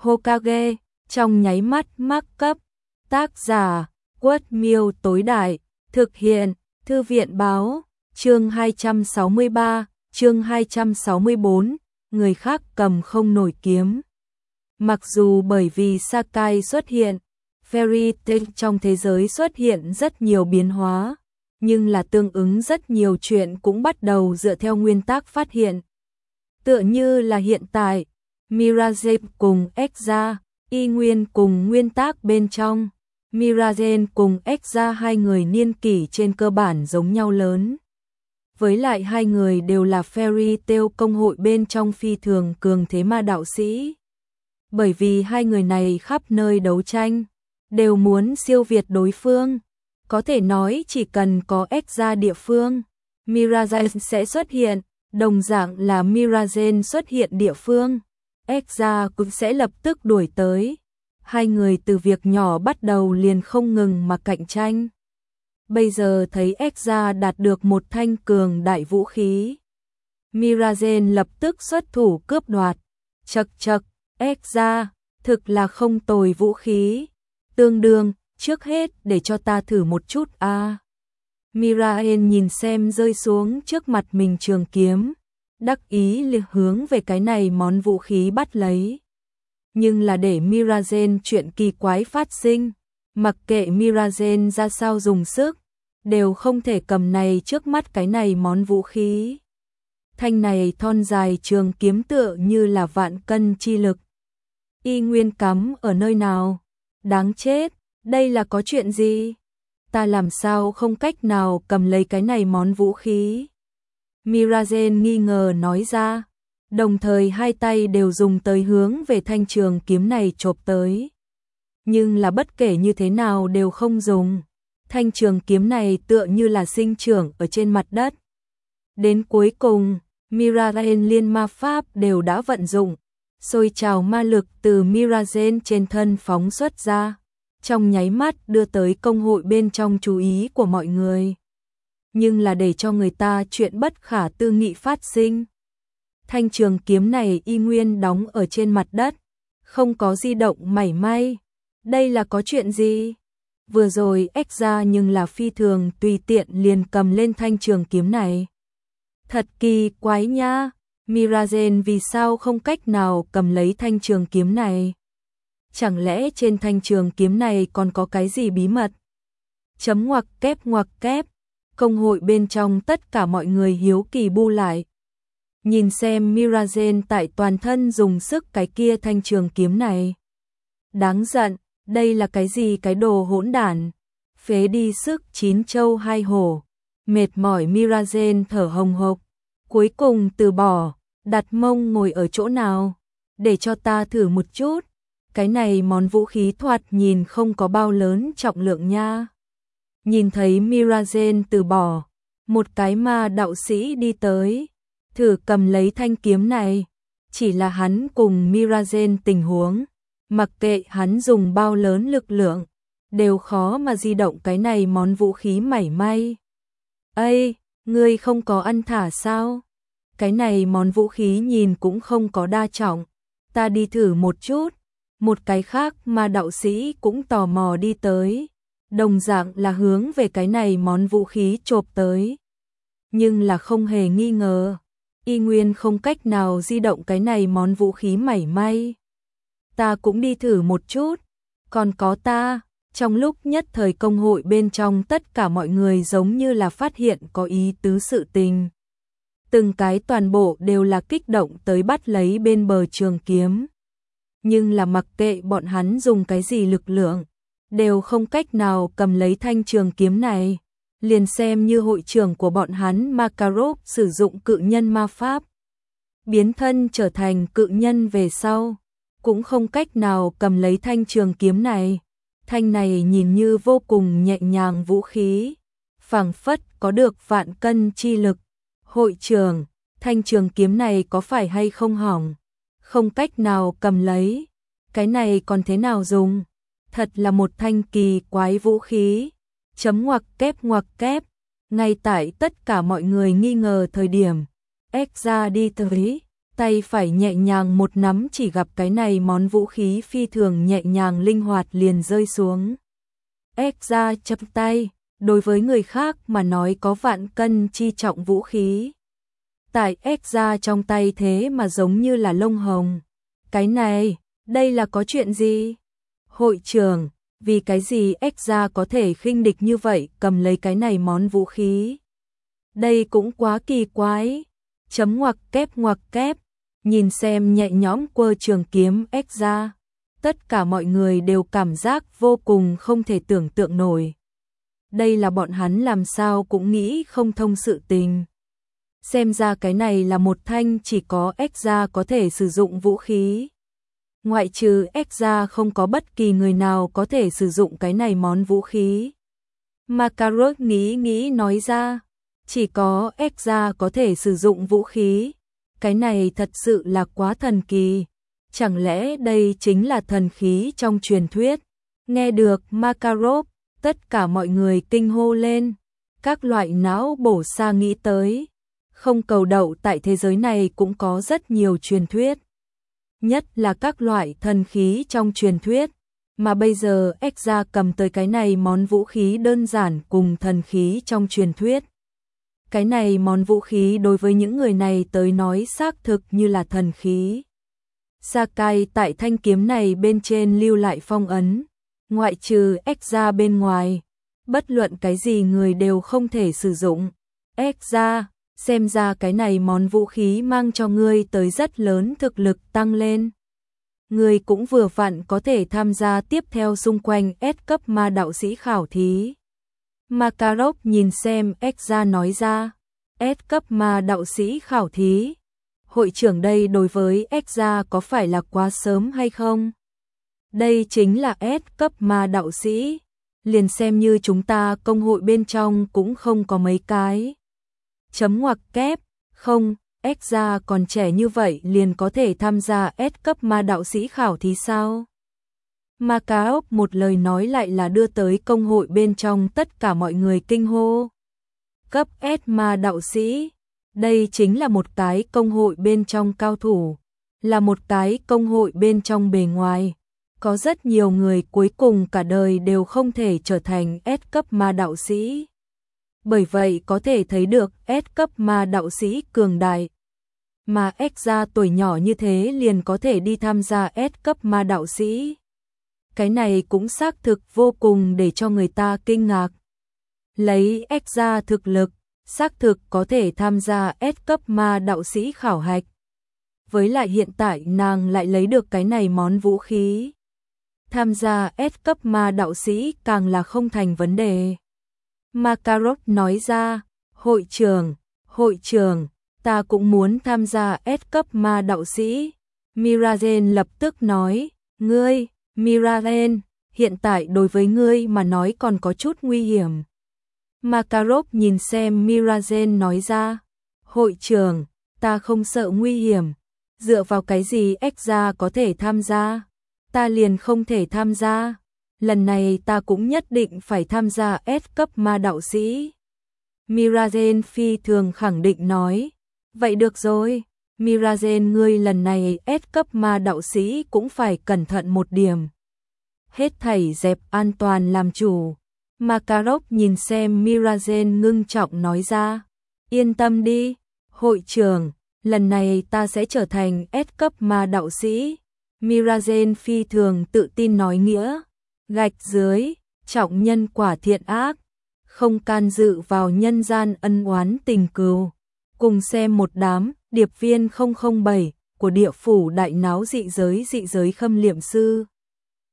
Hokage, trong nháy mắt mắc cấp. Tác giả, Quất Miêu tối đại, thực hiện, Thư viện báo, chương 263, chương 264, người khác cầm không nổi kiếm. Mặc dù bởi vì Sakai xuất hiện, Fairy Tail trong thế giới xuất hiện rất nhiều biến hóa, nhưng là tương ứng rất nhiều chuyện cũng bắt đầu dựa theo nguyên tắc phát hiện. Tựa như là hiện tại, Mirage cùng Exra, y nguyên cùng nguyên tắc bên trong. Mirage cùng Exra hai người niên kỷ trên cơ bản giống nhau lớn. Với lại hai người đều là Fairy Tail công hội bên trong phi thường cường thế ma đạo sĩ. Bởi vì hai người này khắp nơi đấu tranh, đều muốn siêu việt đối phương. Có thể nói chỉ cần có Exra địa phương, Mirage sẽ xuất hiện, đồng dạng là Mirage xuất hiện địa phương, Exra cũng sẽ lập tức đuổi tới. Hai người từ việc nhỏ bắt đầu liền không ngừng mà cạnh tranh. Bây giờ thấy Exra đạt được một thanh cường đại vũ khí, Mirage lập tức xuất thủ cướp đoạt. Chậc chậc, Exra, thực là không tồi vũ khí. Tương đương, trước hết để cho ta thử một chút a. Mirage nhìn xem rơi xuống trước mặt mình trường kiếm, đắc ý liệt hướng về cái này món vũ khí bắt lấy. Nhưng là để Mirage chuyện kỳ quái phát sinh, mặc kệ Mirage ra sao dùng sức, đều không thể cầm này trước mắt cái này món vũ khí. Thanh này thon dài trường kiếm tựa như là vạn cân chi lực. Y nguyên cắm ở nơi nào? Đáng chết, đây là có chuyện gì? Ta làm sao không cách nào cầm lấy cái này món vũ khí? Mirage nghi ngờ nói ra, đồng thời hai tay đều dùng tới hướng về thanh trường kiếm này chộp tới. Nhưng là bất kể như thế nào đều không dùng. Thanh trường kiếm này tựa như là sinh trưởng ở trên mặt đất. Đến cuối cùng, Mirage liên ma pháp đều đã vận dụng, sôi trào ma lực từ Mirage trên thân phóng xuất ra, trong nháy mắt đưa tới công hội bên trong chú ý của mọi người. Nhưng là để cho người ta chuyện bất khả tư nghị phát sinh. Thanh trường kiếm này y nguyên đóng ở trên mặt đất, không có di động mảy may. Đây là có chuyện gì? Vừa rồi Exra nhưng là phi thường tùy tiện liền cầm lên thanh trường kiếm này. Thật kỳ quái nha, Mirage vì sao không cách nào cầm lấy thanh trường kiếm này? Chẳng lẽ trên thanh trường kiếm này còn có cái gì bí mật? Chấm ngoặc kép, công hội bên trong tất cả mọi người hiếu kỳ bu lại. Nhìn xem Mirage tại toàn thân dùng sức cái kia thanh trường kiếm này. Đáng giận, đây là cái gì cái đồ hỗn đản, phế đi sức 9 châu 2 hổ. Mệt mỏi Mirage thở hồng hộc, cuối cùng từ bỏ, đặt mông ngồi ở chỗ nào, để cho ta thử một chút. Cái này món vũ khí thoạt nhìn không có bao lớn trọng lượng nha. Nhìn thấy Mirage từ bỏ, một cái ma đạo sĩ đi tới, thử cầm lấy thanh kiếm này. Chỉ là hắn cùng Mirage tình huống, mặc kệ hắn dùng bao lớn lực lượng, đều khó mà di động cái này món vũ khí mảy may. Ây, ngươi không có ăn thả sao? Cái này món vũ khí nhìn cũng không có đa trọng, ta đi thử một chút. Một cái khác mà đạo sĩ cũng tò mò đi tới, đồng dạng là hướng về cái này món vũ khí chộp tới. Nhưng là không hề nghi ngờ, y nguyên không cách nào di động cái này món vũ khí mảy may. Ta cũng đi thử một chút, còn có ta. Trong lúc nhất thời công hội bên trong tất cả mọi người giống như là phát hiện có ý tứ sự tình. Từng cái toàn bộ đều là kích động tới bắt lấy bên bờ trường kiếm. Nhưng là mặc kệ bọn hắn dùng cái gì lực lượng, đều không cách nào cầm lấy thanh trường kiếm này. Liền xem như hội trưởng của bọn hắn Makarov sử dụng cự nhân ma pháp, biến thân trở thành cự nhân về sau, cũng không cách nào cầm lấy thanh trường kiếm này. Thanh này nhìn như vô cùng nhẹ nhàng vũ khí, phảng phất có được vạn cân chi lực. Hội trưởng, thanh trường kiếm này có phải hay không hỏng? Không cách nào cầm lấy. Cái này còn thế nào dùng? Thật là một thanh kỳ quái vũ khí. Chấm ngoặc kép. Ngay tại tất cả mọi người nghi ngờ thời điểm, Exra đi tới, tay phải nhẹ nhàng một nắm, chỉ gặp cái này món vũ khí phi thường nhẹ nhàng linh hoạt liền rơi xuống. Ekza chập tay, đối với người khác mà nói có vạn cân chi trọng vũ khí. Tại Ekza trong tay thế mà giống như là lông hồng. Cái này, đây là có chuyện gì? Hội trưởng, vì cái gì Ekza có thể khinh địch như vậy cầm lấy cái này món vũ khí? Đây cũng quá kỳ quái. Chấm ngoặc kép, nhìn xem nhẹ nhõm quơ trường kiếm Ekza. Tất cả mọi người đều cảm giác vô cùng không thể tưởng tượng nổi. Đây là bọn hắn làm sao cũng nghĩ không thông sự tình. Xem ra cái này là một thanh chỉ có Ekza có thể sử dụng vũ khí. Ngoại trừ Ekza không có bất kỳ người nào có thể sử dụng cái này món vũ khí. Makarov nghĩ nói ra, chỉ có Ekza có thể sử dụng vũ khí. Cái này thật sự là quá thần kỳ. Chẳng lẽ đây chính là thần khí trong truyền thuyết? Nghe được Makarov, tất cả mọi người kinh hô lên. Các loại não bổ xa nghĩ tới. Không cầu đậu tại thế giới này cũng có rất nhiều truyền thuyết. Nhất là các loại thần khí trong truyền thuyết. Mà bây giờ Ekza cầm tới cái này món vũ khí đơn giản cùng thần khí trong truyền thuyết. Cái này món vũ khí đối với những người này tới nói xác thực như là thần khí. Sakai tại thanh kiếm này bên trên lưu lại phong ấn. Ngoại trừ Ekza bên ngoài, bất luận cái gì người đều không thể sử dụng. Ekza, xem ra cái này món vũ khí mang cho ngươi tới rất lớn thực lực tăng lên. Ngươi cũng vừa vặn có thể tham gia tiếp theo xung quanh S cấp ma đạo sĩ khảo thí. Makarov nhìn xem Ekza nói ra, S cấp ma đạo sĩ khảo thí. Hội trưởng đây đối với Ekza có phải là quá sớm hay không? Đây chính là S cấp ma đạo sĩ. Liền xem như chúng ta công hội bên trong cũng không có mấy cái. Chấm ngoặc kép, không, Ekza còn trẻ như vậy liền có thể tham gia S cấp ma đạo sĩ khảo thí sao? Makarov một lời nói lại là đưa tới công hội bên trong tất cả mọi người kinh hô. Cấp S ma đạo sĩ, đây chính là một cái công hội bên trong cao thủ, là một cái công hội bên trong bề ngoài. Có rất nhiều người cuối cùng cả đời đều không thể trở thành S cấp ma đạo sĩ. Bởi vậy có thể thấy được S cấp ma đạo sĩ cường đại. Mà Ekza tuổi nhỏ như thế liền có thể đi tham gia S cấp ma đạo sĩ. Cái này cũng xác thực vô cùng để cho người ta kinh ngạc. Lấy Ekza thực lực, xác thực có thể tham gia S cấp ma đạo sĩ khảo hạch. Với lại hiện tại nàng lại lấy được cái này món vũ khí. Tham gia S cấp ma đạo sĩ càng là không thành vấn đề. Makarov nói ra, hội trưởng, ta cũng muốn tham gia S cấp ma đạo sĩ. Mirazen lập tức nói, ngươi, Mirazen, hiện tại đối với ngươi mà nói còn có chút nguy hiểm. Makarov nhìn xem Mirazen nói ra, hội trưởng, ta không sợ nguy hiểm, dựa vào cái gì Ekza có thể tham gia, ta liền không thể tham gia. Lần này ta cũng nhất định phải tham gia S cấp ma đạo sĩ. Mirazen phi thường khẳng định nói. Vậy được rồi, Mirazen ngươi lần này S cấp ma đạo sĩ cũng phải cẩn thận một điểm. Hết thảy dẹp an toàn làm chủ. Makarov nhìn xem Mirazen ngưng trọng nói ra. Yên tâm đi, hội trưởng, lần này ta sẽ trở thành S cấp ma đạo sĩ. Mirazen phi thường tự tin nói nghĩa. Gạch dưới, trọng nhân quả thiện ác, không can dự vào nhân gian ân oán tình cừu. Cùng xem một đám, điệp viên 007 của địa phủ đại náo dị giới khâm liệm sư.